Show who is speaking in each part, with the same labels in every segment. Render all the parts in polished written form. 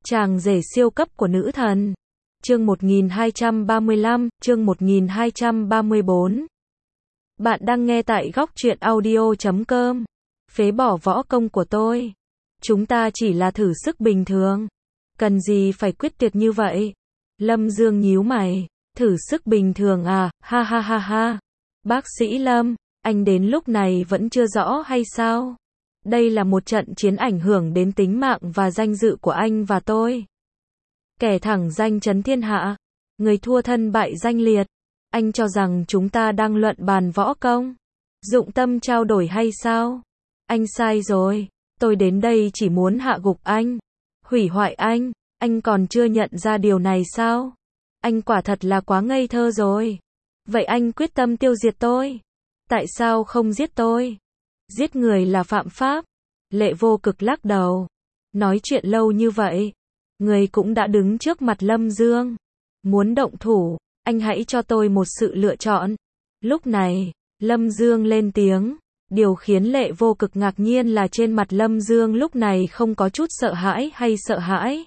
Speaker 1: Chàng rể siêu cấp của nữ thần. Chương 1235, chương 1234. Bạn đang nghe tại góc truyện audio.com. Phế bỏ võ công của tôi. Chúng ta chỉ là thử sức bình thường. Cần gì phải quyết tuyệt như vậy? Lâm Dương nhíu mày. Thử sức bình thường à? Ha ha ha ha. Bác sĩ Lâm, anh đến lúc này vẫn chưa rõ hay sao? Đây là một trận chiến ảnh hưởng đến tính mạng và danh dự của anh và tôi. Kẻ thẳng danh chấn thiên hạ, người thua thân bại danh liệt. Anh cho rằng chúng ta đang luận bàn võ công, dụng tâm trao đổi hay sao? Anh sai rồi, tôi đến đây chỉ muốn hạ gục anh, hủy hoại anh còn chưa nhận ra điều này sao? Anh quả thật là quá ngây thơ rồi. Vậy anh quyết tâm tiêu diệt tôi? Tại sao không giết tôi? Giết người là phạm pháp. Lệ Vô Cực lắc đầu. Nói chuyện lâu như vậy, người cũng đã đứng trước mặt Lâm Dương. Muốn động thủ, anh hãy cho tôi một sự lựa chọn. Lúc này, Lâm Dương lên tiếng. Điều khiến Lệ Vô Cực ngạc nhiên là trên mặt Lâm Dương lúc này không có chút sợ hãi hay sợ hãi.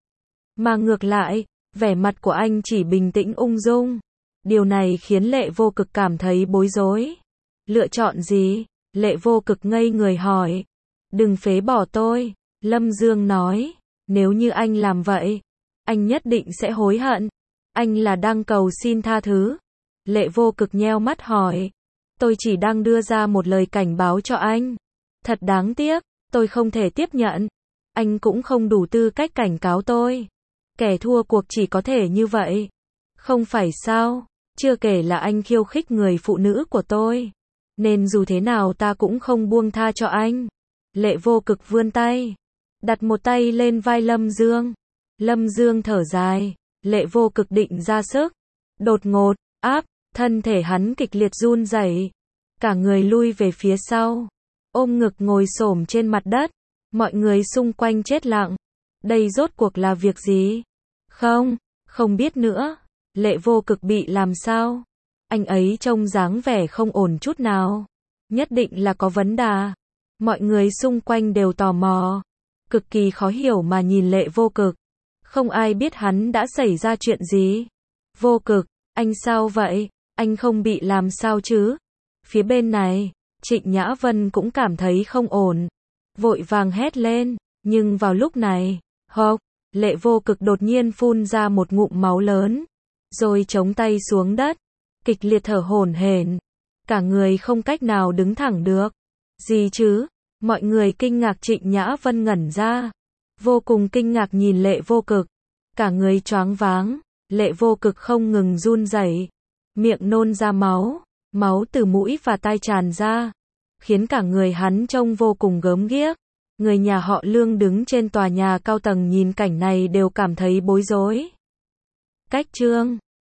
Speaker 1: Mà ngược lại, vẻ mặt của anh chỉ bình tĩnh ung dung. Điều này khiến Lệ Vô Cực cảm thấy bối rối. Lựa chọn gì? Lệ Vô Cực ngây người hỏi. Đừng phế bỏ tôi, Lâm Dương nói. Nếu như anh làm vậy, anh nhất định sẽ hối hận. Anh là đang cầu xin tha thứ. Lệ Vô Cực nheo mắt hỏi. Tôi chỉ đang đưa ra một lời cảnh báo cho anh. Thật đáng tiếc, tôi không thể tiếp nhận. Anh cũng không đủ tư cách cảnh cáo tôi. Kẻ thua cuộc chỉ có thể như vậy. Không phải sao? Chưa kể là anh khiêu khích người phụ nữ của tôi. Nên dù thế nào ta cũng không buông tha cho anh. Lệ Vô Cực vươn tay, đặt một tay lên vai Lâm Dương. Lâm Dương thở dài. Lệ Vô Cực định ra sức. Đột ngột, thân thể hắn kịch liệt run rẩy, cả người lui về phía sau, ôm ngực ngồi xổm trên mặt đất. Mọi người xung quanh chết lặng. Đây rốt cuộc là việc gì? Không biết nữa. Lệ Vô Cực bị làm sao? Anh ấy trông dáng vẻ không ổn chút nào. Nhất định là có vấn đề. Mọi người xung quanh đều tò mò, cực kỳ khó hiểu mà nhìn Lệ Vô Cực. Không ai biết hắn đã xảy ra chuyện gì. Vô Cực, anh sao vậy? Anh không bị làm sao chứ? Phía bên này, Trịnh Nhã Vân cũng cảm thấy không ổn, vội vàng hét lên. Nhưng vào lúc này, Lệ Vô Cực đột nhiên phun ra một ngụm máu lớn, rồi chống tay xuống đất, kịch liệt thở hổn hển, cả người không cách nào đứng thẳng được. Gì chứ? Mọi người kinh ngạc. Trịnh Nhã Vân ngẩn ra, vô cùng kinh ngạc nhìn Lệ Vô Cực, cả người choáng váng. Lệ Vô Cực không ngừng run rẩy, miệng nôn ra máu từ mũi và tai tràn ra, khiến cả người hắn trông vô cùng gớm ghiếc. Người nhà họ Lương đứng trên tòa nhà cao tầng nhìn cảnh này đều cảm thấy bối rối. Cách chương